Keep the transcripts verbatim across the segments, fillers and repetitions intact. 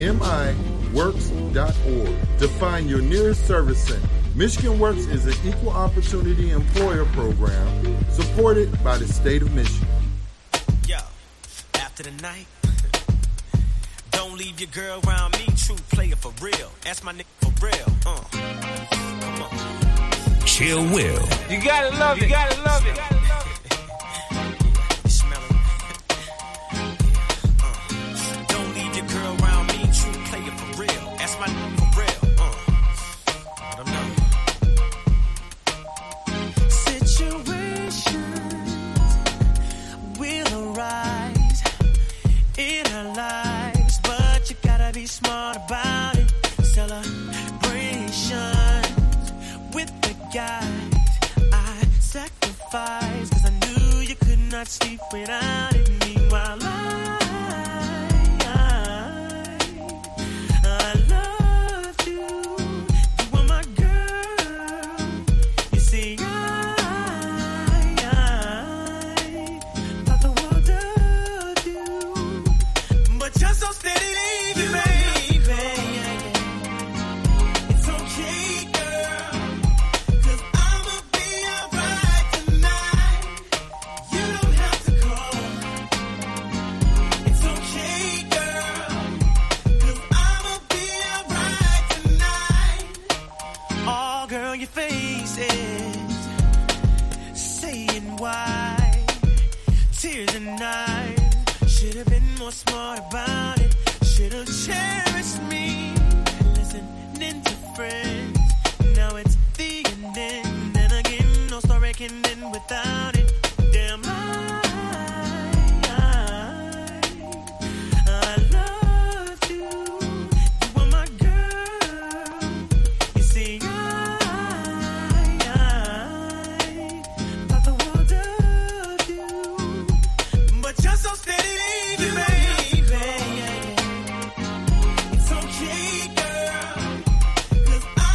M I works dot org to find your nearest service center. Michigan Works is an equal opportunity employer program supported by the state of Michigan. Yo, after the night, don't leave your girl around me, true player for real. That's my nigga for real. Uh, come on. Chill Will. You gotta love it, you gotta love it. Smart about it, celebrations with the guys I sacrificed, cause I knew you could not sleep without it. Meanwhile I, I, I loved you, you were my girl, you see I, I thought the world of you, but you're so steady leaving me. Smart about it, should've cherished me, listening to friends. Now it's the ending, and again, no story can end without it. Damn, I, I, I loved you, you were my girl. You see, I, I thought the world of you, but you're so steady. It's okay, girl, 'cause I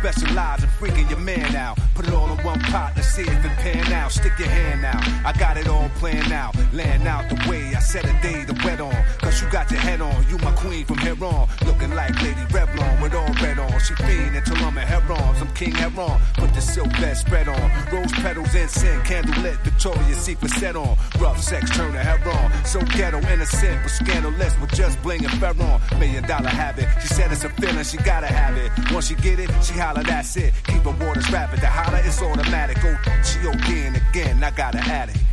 specialize in freaking your man out. Put it all in one pot, let's see if it pan out. Stick your hand out, I got it all planned out. Laying out the way, I set a day to wet on. Cause you got your head on, you my queen from here on. Looking like Lady Revlon with all red on. She fiend until I'm a Heron, I'm King Heron. Put the silk vest spread on. Rose petals, incense, candle lit, Victoria's Secret set on. Rough sex, turn to Heron. So ghetto, innocent, but scandalous with just bling and Ferron. Million dollar habit, she said it's a feeling, she gotta have it. Once she get it, she holler, that's it. Keep her waters rapid, the holler, it's automatic. Oh, she ODing again, I gotta add it.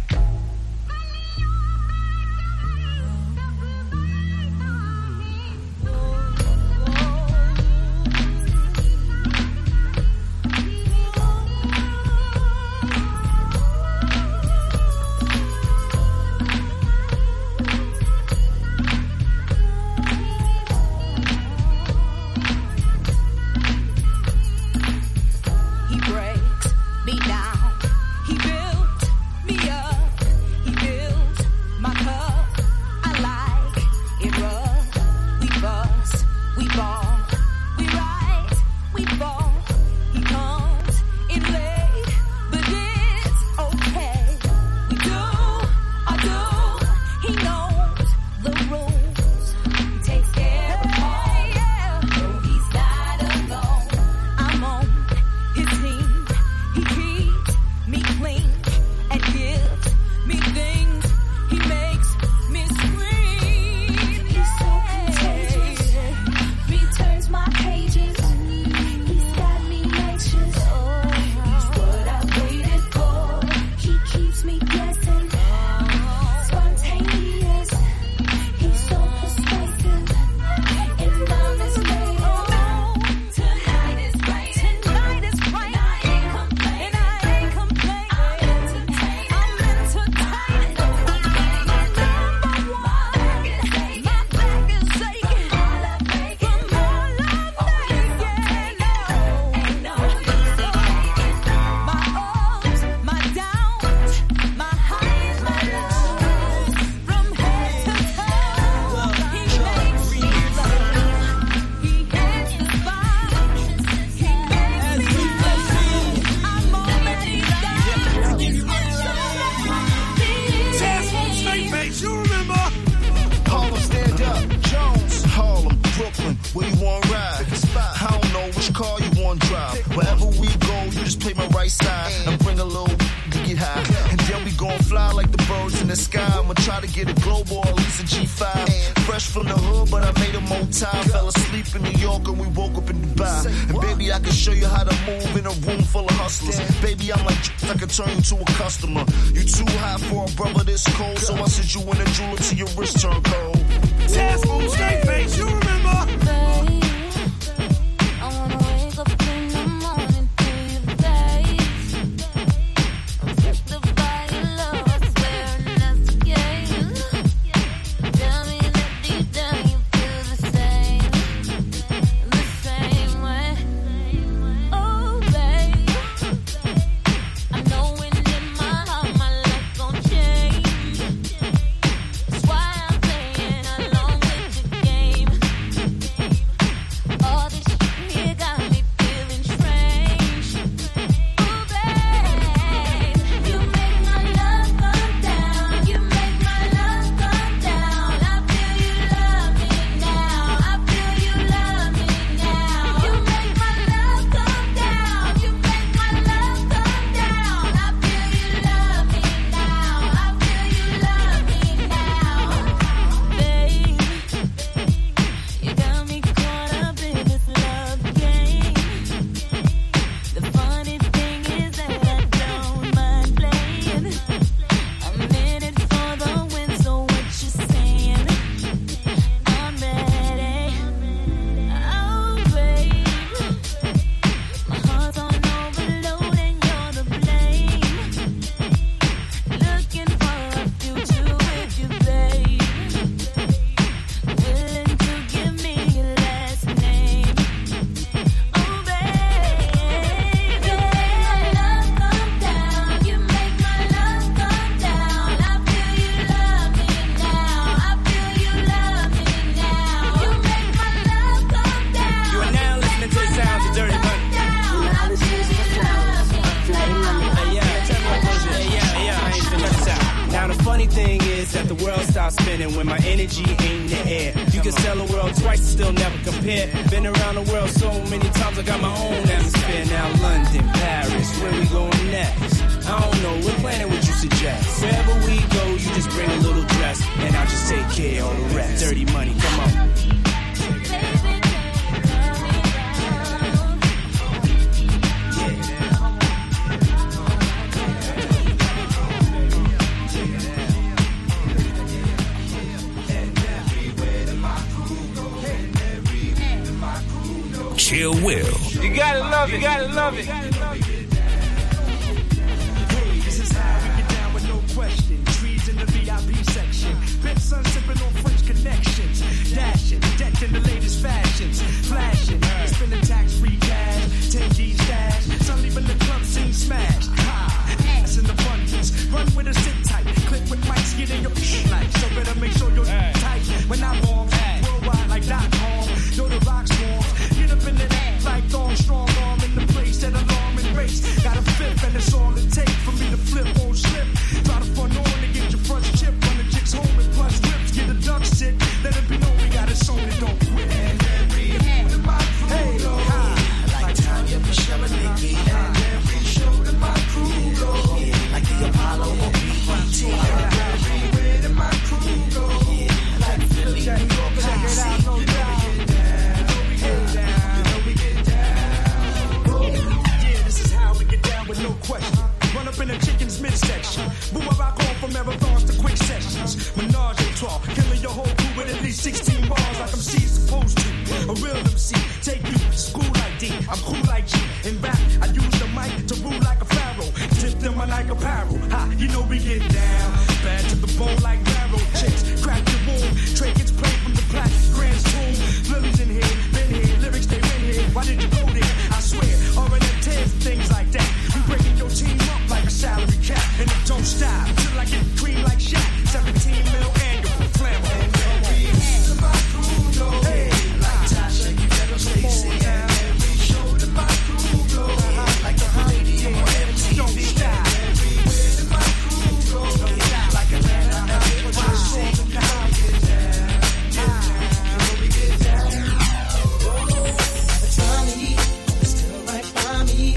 Turn you to a customer. You too hot for a brother this cold, so I sent you in a jeweler till your wrist turn cold. Taz Moon, straight face, you remember? Babe, I wanna wake up in the morning to your face. I'm tempted by your love, I swear, and that's the game. Tell me that deep down you feel the same, the same way. Oh, babe, I know when in my heart my life gon' change. That's why I'm playing along with your game. the world stops spinning when my energy ain't in the air. You can sell the world twice and still never compare. Been around the world so many times, I got my own atmosphere. Now London, Paris, where we going next? I don't know, we're planning what you suggest. Wherever we go, you just bring a little dress, and I'll just take care of all the rest. Dirty money, come on. Chill Will. You gotta love it, you gotta love it. Hey, this is how we get down with no question. Trees in the V I P section. Big sun sipping on French connections. Dashing, decked in the latest fashions. Flashing, spending tax-free cash. ten G stash. Some leaving the club scene smashed. Ha, ass in abundance. Run with a sit tight. Click with mics, get in your like. So better make sure you're hey. tight. When I bomb, worldwide like dot com. Know the rock swarms. Get up in the act like Dawn, strong arm in the place that alarm and race. Got a fifth and it's all it takes for me to flip, won't slip. Try to fun on to get your front chip. Run the chicks home and plus whips. Get a duck sit. Let it be known we got it on it, don't quit. And every hey, hi. Like Tanya, Michelle, and Nikki. And every show that my crew go. Like the Apollo or B E T. Everywhere that my crew go. Like Philly, New York, check it out, no doubt. With no question, run up in a chicken's midsection. Boom, I rock on from marathons to quick sessions. Menage a trois, killing your whole crew with at least sixteen bars like I'm C supposed to. A real M C, take you to school like D. I'm cool like G. In rap, I use the mic to rule like a pharaoh. Tip them on like apparel. Ha, you know we get down. Bad to the bone like barrel. Chicks, crack the womb. Trey gets played from the black Grand's tomb. Lily's in here, been here, lyrics they been here. Why did you go there? I swear, R N M tears and things like that. Breaking your team up like a salary cap. And it don't stop till I get cream like Shaq. seventeen mil annual, flammable. Hey, like Tasha, you better face it. And every show that my crew go. Like a lady on M T V. Don't stop. Everywhere that my crew go. Like Atlanta, L A, Washington, how we get down. How we get down. It's funny, it's still right by me.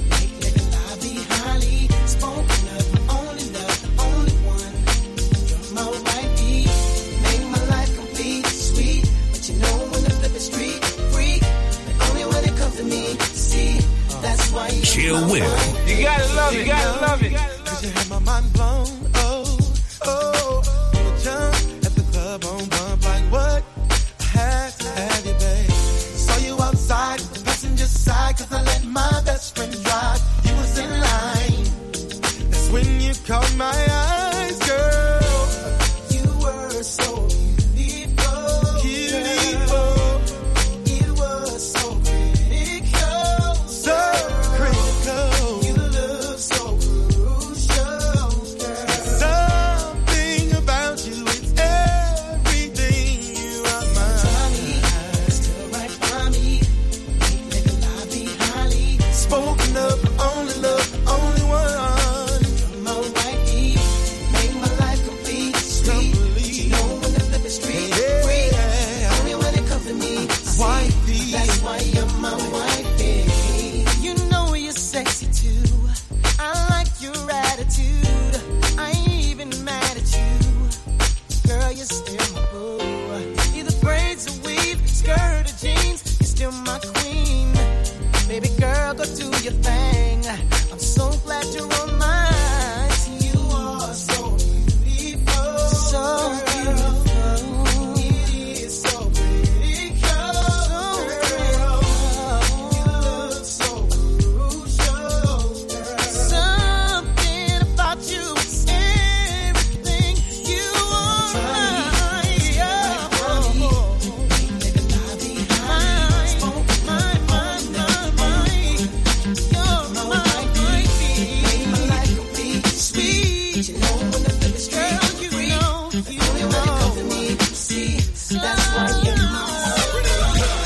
Chill Will. You gotta love it, you gotta love it. Cause you had my mind blown. Oh, oh. Wanna jump at the club on bump like what? I had to have you, babe. Saw you outside, the passenger side. Cause I let my best friend drive. You was in line. That's when you caught my eyes, girl. You were so beautiful. Beautiful. It was so critical. So critical. You look so crucial, girl. Something about you, it's everything. You are mine. Johnny, still right by me. Make a lie be highly spoken of. Only love, only one. That's why you're my wifey. You know you're sexy too. I like your attitude. I ain't even mad at you. Girl, you're still my boo. Either braids or weave, skirt or jeans, you're still my queen. Baby girl, go do your thing. I'm so glad you're on mine. You are so beautiful. So beautiful.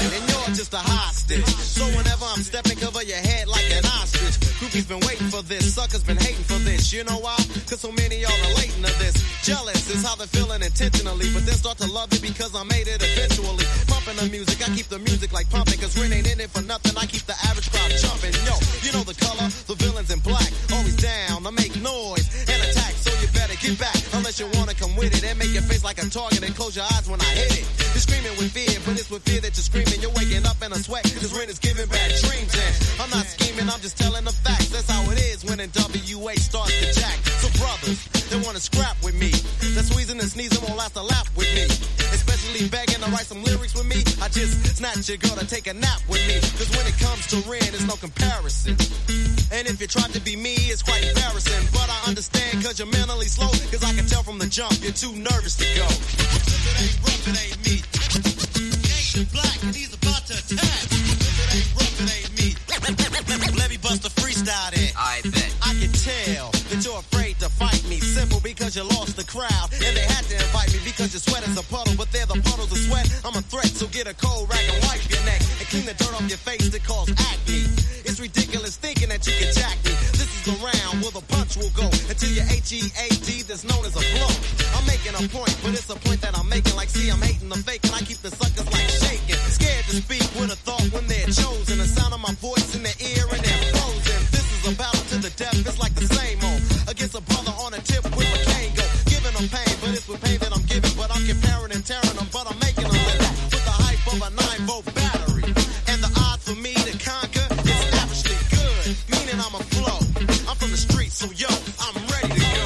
So whenever I'm stepping, cover your head like an ostrich. Groupies been waiting for this. suckers been hating for this. You know why? Cause so many are relating to this. Jealous is how they're feeling intentionally, but then start to love it because I made it eventually. Pumping the music, I keep the music like pumping, cause Ren ain't in it for nothing. I keep the average crowd jumping. Yo, you know the color, the villains in black, always down to make noise and attack, so you better get back unless you wanna come with it and make your face like a target and close your eyes when I hit it. You're screaming with fear, but it's with fear that you're screaming. You're waking up in a sweat, cause Ren is giving bad dreams, and I'm not scheming, I'm just telling the facts. That's how it is when in W A starts to jack. So brothers, they wanna scrap with me, that squeezing and sneezing won't last a lap with me, especially begging to write some lyrics with me. I just snatch your girl to take a nap with me, cause when it comes to Ren, there's no comparison. And if you try to be me, it's quite embarrassing, but I understand cause you're mentally slow, cause I can tell from the jump you're too nervous to go. If it ain't rough, it ain't me. Ain't black and he's about to attack. If it ain't rough, it ain't me. Let me bust a freestyle then. I bet. I can tell that you're afraid to fight me, simple because you lost the crowd, and they had to invite me because your sweat is a puddle, but they're the puddles of sweat. I'm a threat, so get a cold rag and wipe your neck and clean the dirt off your face that cause acne. It's ridiculous thinking that you can jack me. This is the round where the punch will go until your H E A D that's known as a blow. I'm making a point, but it's a point that I'm making. Like, see, I'm hating the fake, and I keep the suckers like shaking. Scared to speak with a thought when they're chosen. The sound of my voice in their ear and they're frozen. This is a battle to the death, it's like the same old. Against a brother on a tip with a cane go. Giving them pain, but it's with pain that I'm giving. But I'm comparing and tearing them, but I'm making them living. With the hype of a nine volt battery. And the odds for me to conquer is lavishly good. Meaning I'm a flow. I'm from the streets, so yo, I'm ready to go.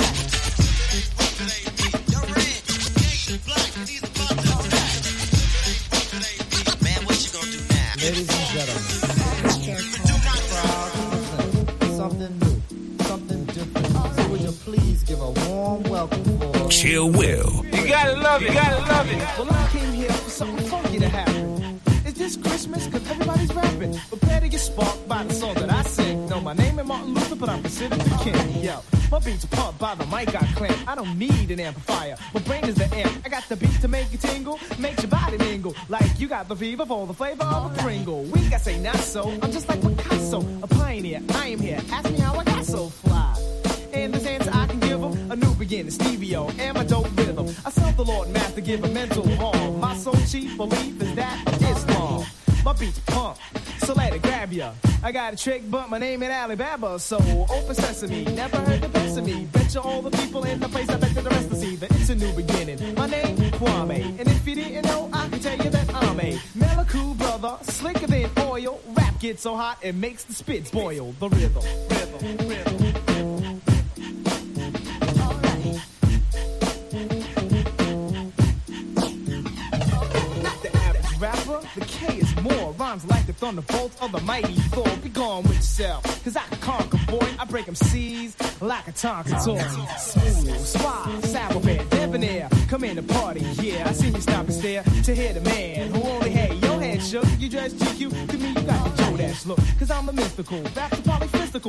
Man, what you gonna do now? Ladies and gentlemen, crowd, something new, something different. So would you please give a warm welcome for Chill Will. You gotta love it, you gotta love it. Well, I came here for something funky to happen. Is this Christmas? Cause everybody's rapping. Prepare to get sparked by the song that I sing. No, my name ain't Martin Luther, but I'm considered the king. Yo, my beats are pumped by the mic I clamp. I don't need an amplifier. My brain is the amp. I got the beat to make you tingle, make your body mingle. Like you got the fever for the flavor of a Pringle. We got say not so. I'm just like Picasso, a pioneer. I am here. Ask me how I got so fly. And this answer I can give them a new beginning, Stevie-O, and my dope rhythm. I serve the Lord Math to give a mental harm. My sole chief belief is that of Islam. My beats pump, so let it grab ya. I got a trick, but my name ain't Alibaba, so open sesame, never heard the best of me. Bet you all the people in the place, I bet you the rest to see that it's a new beginning. My name, Kwame, and if you didn't know, I can tell you that I'm a mellow cool brother, slicker than oil. Rap gets so hot, it makes the spits boil. The rhythm, rhythm, rhythm. Rapper, the K is more. Rhymes like the thunderbolt of the mighty Thor. Be gone with yourself, cause I can conquer, boy. I break them C's like a Tonka toy. Smooth, suave, sour bad, debonair. Come in the party, yeah. I seen you stop and stare to hear the man who only had your head shook. You dress G Q, to me you got the Joe Dash look. Cause I'm a mystical, back to polyphysical.